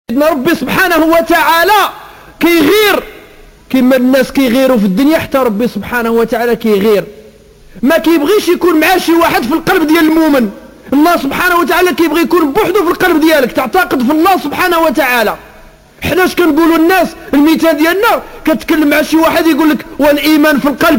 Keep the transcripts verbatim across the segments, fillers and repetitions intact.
سيدنا ربي سبحانه وتعالى كيغير كما الناس كيغيروا في الدنيا، حتى ربي سبحانه وتعالى كيغير، ما كيبغيش يكون معاه شي واحد في القلب ديال المؤمن. الله سبحانه وتعالى كيبغي يكون بوحده في القلب ديالك، تعتقد في الله سبحانه وتعالى. حناش كنقولوا الناس المثال ديالنا كتكلم مع شي واحد يقول لك والايمان في القلب،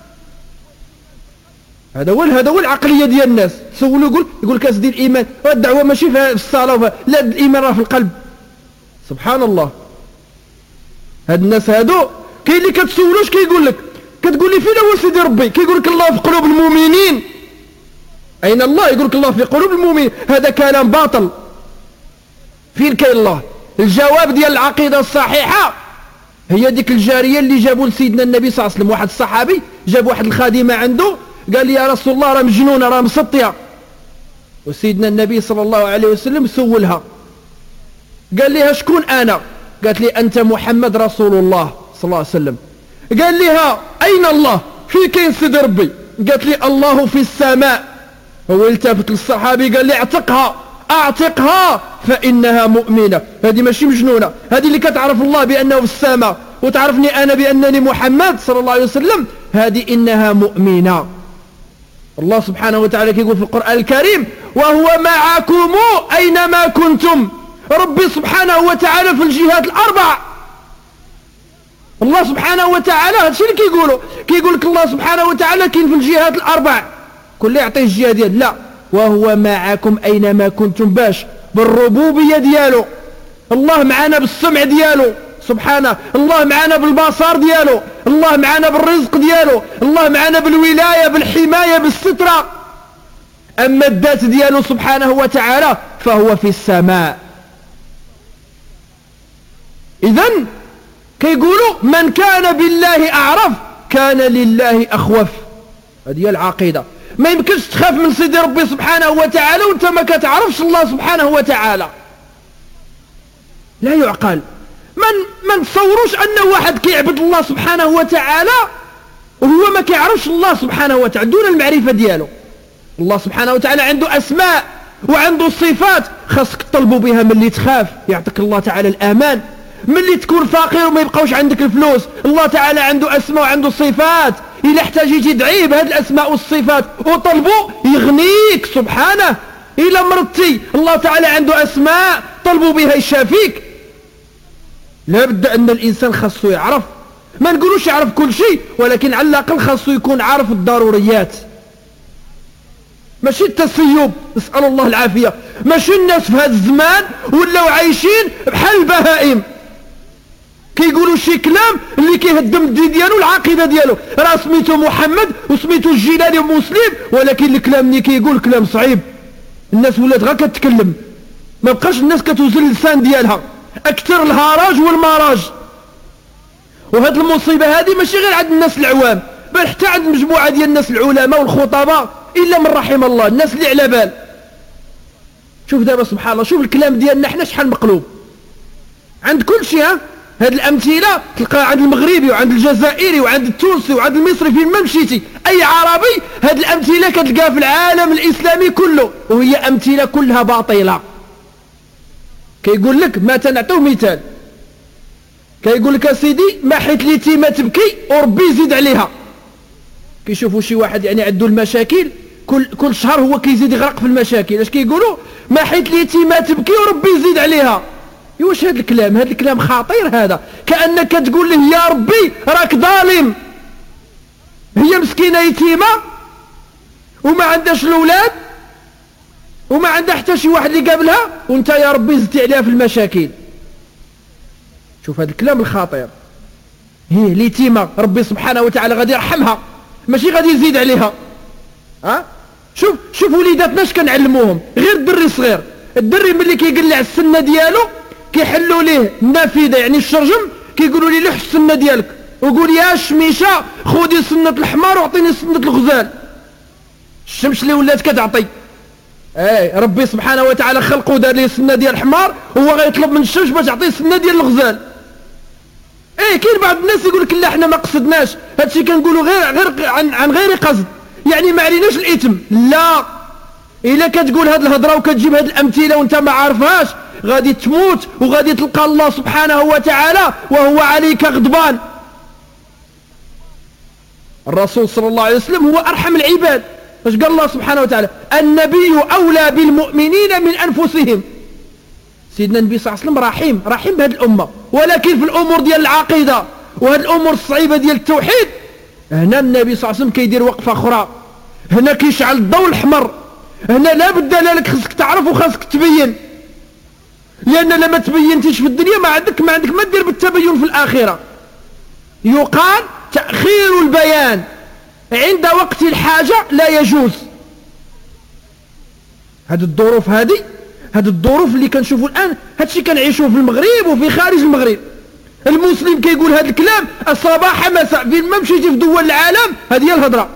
هذا هو هذا هو العقليه ديال الناس. تسولوا يقول يقول لك اسدي الايمان، الدعوه ماشي في الصلاه، لا الايمان راه في القلب. سبحان الله، هاد الناس هادو كاين اللي كتسولوش كيقول لك، كتقول لي فين هو سيدي ربي؟ كيقول لك الله في قلوب المؤمنين. اين الله؟ يقول لك الله في قلوب المؤمنين. هذا كلام باطل. فين كاين الله؟ الجواب ديال العقيده الصحيحه هي ديك الجاريه اللي جابوا لسيدنا النبي صلى الله عليه وسلم. واحد الصحابي جاب واحد الخادمه عنده، قال لي يا رسول الله راه مجنونه راه مسطيه. وسيدنا النبي صلى الله عليه وسلم سولها، قال لها شكون انا؟ قالت لي انت محمد رسول الله صلى الله عليه وسلم. قال لها اين الله؟ فين كاين سيدي ربي؟ قالت لي الله في السماء. هو التفت للصحابي قال لي اعتقها اعتقها فانها مؤمنه. هذه ماشي مجنونه، هذه اللي كتعرف الله بانه في السماء وتعرفني انا بانني محمد صلى الله عليه وسلم، هذه انها مؤمنه. الله سبحانه وتعالى كيقول في القرآن الكريم وهو معكم اينما كنتم. ربي سبحانه وتعالى في الجهات الاربع. الله سبحانه وتعالى هادشي اللي كيقولوا، كيقول لك الله سبحانه وتعالى كاين في الجهات الاربع، كل يعطيه الجهه ديال لا، وهو معكم اينما كنتم. باش بالربوبيه ديالو، الله معنا بالسمع ديالو سبحانه، الله معنا بالبصر ديالو، الله معنا بالرزق ديالو، الله معنا بالولايه بالحمايه بالستره. اما الذات ديالو سبحانه وتعالى فهو في السماء. إذن كيقولوا من كان بالله أعرف كان لله أخوف. هذه هي العقيدة. ما يمكنش تخاف من سيدي ربي سبحانه وتعالى وانت ما كتعرفش الله سبحانه وتعالى، لا يعقل. من ما نتصوروش أن واحد كيعبد الله سبحانه وتعالى وهو ما كيعرفش الله سبحانه وتعالى دون المعرفة ديالو. الله سبحانه وتعالى عنده أسماء وعنده صفات خاصك تطلبوا بها من اللي تخاف، يعطيك الله تعالى الأمان. من اللي تكون فقير وما يبقاوش عندك الفلوس، الله تعالى عنده أسماء وعنده صفات، إلا احتاجيتي تدعيه بهذه الأسماء والصفات وطلبوا يغنيك سبحانه. إلا مرضتي الله تعالى عنده أسماء طلبوا بها يشافيك. لابد أن الإنسان خاصه يعرف، ما نقولوش يعرف كل شيء، ولكن على الأقل خاصه يكون عارف الضروريات، ماشي التسيب، نسأل الله العافية. ماشي الناس في هذا الزمان ولاو عايشين بحال البهائم، كيقولوا شي كلام اللي كيهدم الدين ديالو العقيده ديالو. راه سميتو محمد وسميتو الجيلاني ومسلم، ولكن الكلام اللي كيقول كلام صعيب. الناس ولات غير كتكلم، ما بقاش الناس كتوزن اللسان ديالها، اكثر الهراج والمراج. وهاد المصيبه هذه ماشي غير عند الناس العوام، بل حتى عند مجموعه ديال الناس العلماء والخطباء، الا من رحم الله، الناس اللي على بال. شوف دابا سبحان الله، شوف الكلام ديالنا حنا شحال مقلوب عند كل شيء. ها هاد الامثله تلقاها عند المغربي وعند الجزائري وعند التونسي وعند المصري، فين ما مشيتي اي عربي هاد الامثله كتلقاها في العالم الاسلامي كله، وهي امثله كلها باطله. كيقول لك مثلا، نعطيو مثال، كيقول لك سيدي ما حيت اليتيمه تبكي وربي يزيد عليها. كيشوفوا شي واحد يعني عنده المشاكل كل كل شهر هو كيزيد يغرق في المشاكل، اش كيقولوا؟ ما حيت اليتيمه تبكي وربي يزيد عليها. واش هذا الكلام؟ هذا الكلام خطير. هذا كأنك تقول له يا ربي راك ظالم، هي مسكينه يتيمه وما عندهاش الاولاد وما عندها حتى شي واحد اللي قابلها، وانت يا ربي زدتي عليها في المشاكل. شوف هذا الكلام الخطير. هي اليتيمه ربي سبحانه وتعالى غادي يرحمها، ماشي غادي يزيد عليها. ها شوف شوف وليداتنا اش كنعلموهم، غير الدري الصغير، الدري ملي كيقلع السنه ديالو كيحلوا ليه النافذه يعني الشرجم، كيقولوا لي لح السنه ديالك وقول يا شميشه خذي سنه الحمار واعطيني سنه الغزال. الشمس اللي ولات كتعطي، اي ربي سبحانه وتعالى خلقه دار ليه السنه ديال الحمار، وهو غيطلب من الشمس باش تعطيه السنه ديال الغزال. ايه كاين بعض الناس يقول لك لا حنا ما قصدناش، هادشي كنقولوا غير غير عن, عن غير قصد، يعني ما عليناش الاثم. لا، الا كتقول هاد الهضره وكتجيب هاد الامثله وانت ما عارفهاش، غادي تموت وغادي تلقى الله سبحانه وتعالى وهو عليك غضبان. الرسول صلى الله عليه وسلم هو أرحم العباد. اش قال الله سبحانه وتعالى؟ النبي أولى بالمؤمنين من أنفسهم. سيدنا النبي صلى الله عليه وسلم رحيم رحيم بهذه الأمة، ولكن في الأمور ديال العقيدة وهذه الأمور الصعيبة ديال التوحيد هنا النبي صلى الله عليه وسلم كيدير وقفة أخرى. هنا كيشعل الضوء الأحمر. هنا لا بد لك خصك تعرف وخصك تبين، لأن لما تبينتيش في الدنيا ما عندك ما عندك ما دير بالتبين في الآخرة. يقال تأخير البيان عند وقت الحاجة لا يجوز. هذه الظروف هذه هذه الظروف اللي كنشوفوا الآن هذا الشيء كنعيشوه في المغرب وفي خارج المغرب. المسلم كيقول هذا الكلام الصباح مساء، فين ما مشيتي في دول العالم هذه هي الهضرة.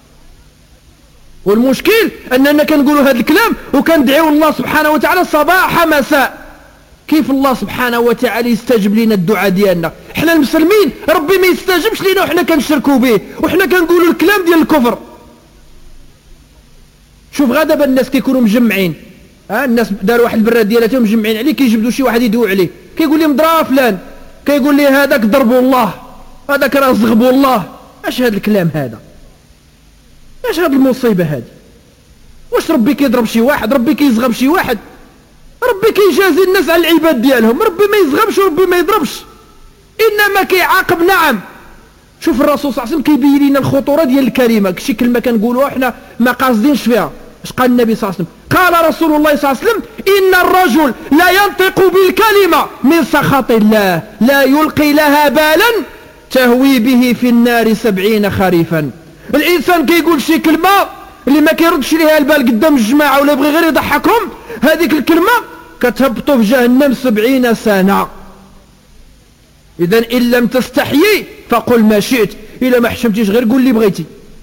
والمشكل أننا كنقولوا هذا الكلام وكندعيو الله سبحانه وتعالى صباح مساء. كيف الله سبحانه وتعالى يستجب لنا الدعاء ديالنا؟ احنا المسلمين ربي ما يستجبش لنا وحنا كنشركوا به وحنا كنقولوا الكلام ديال الكفر. شوف غدا دابا الناس كيكونوا مجمعين، ها الناس داروا واحد البراد ديالاتهم مجمعين عليه، كيجبدوا شي واحد يدعو عليه، كيقول لهم ضرا فلان، كيقول لي هذاك ضربوا الله، هذاك راه زغبوا الله. اش هذا الكلام هذا؟ اش هذه المصيبه هذه؟ واش ربي كيضرب شي واحد؟ ربي كيزغب شي واحد؟ ربي كيجازي الناس على العباد ديالهم. ربي ما يزغبش وربي ما يضربش، انما كيعاقب. نعم. شوف الرسول صلى الله عليه وسلم كيبين لنا الخطوره ديال الكلمه. شي كلمه كنقولوها احنا ما قاصدينش فيها. اش قال النبي صلى الله عليه وسلم؟ قال رسول الله صلى الله عليه وسلم ان الرجل لا ينطق بالكلمه من سخط الله لا يلقي لها بالا تهوي به في النار سبعين خريفا. الانسان كيقول شي كلمه اللي ما كيردش ليها البال قدام الجماعه ولا يبغي غير يضحكهم، هذيك الكلمه كتهبطوا في جهنم سبعين سنه. اذا ان لم تستحيي فقل ما شئت، الا ما حشمتيش غير قول اللي بغيتي.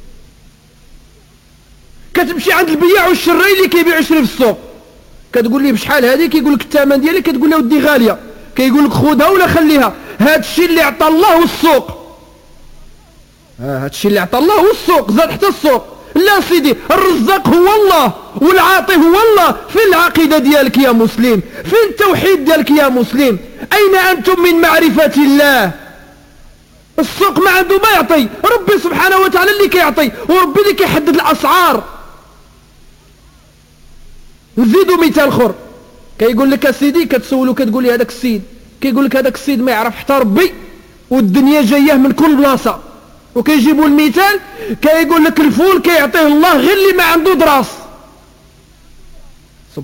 كتمشي عند البياع والشراي اللي كيبيع يشري في السوق، كتقول ليه بشحال هذه؟ كيقول لك الثمن ديالها، كتقول له ودي غاليه، كيقول لك خذها ولا خليها. هذا الشيء اللي عطى الله والسوق، هذا الشيء اللي عطى الله والسوق زاد حتى السوق. لا سيدي، الرزاق هو الله والعاطي هو الله. فين العقيدة ديالك يا مسلم؟ فين التوحيد ديالك يا مسلم؟ أين أنتم من معرفة الله؟ السوق ما عنده ما يعطي، ربي سبحانه وتعالى اللي كيعطي، وربي اللي كيحدد الأسعار. نزيدوا مثال اخر، كيقول لك سيدي، كتسولو كتقول لي هذاك السيد، كيقول لك هذاك السيد ما يعرف حتى ربي والدنيا جايه من كل بلاصه، وكيجيبوا المثال كيقول لك الفول كيعطيه الله غير اللي ما عنده دراس.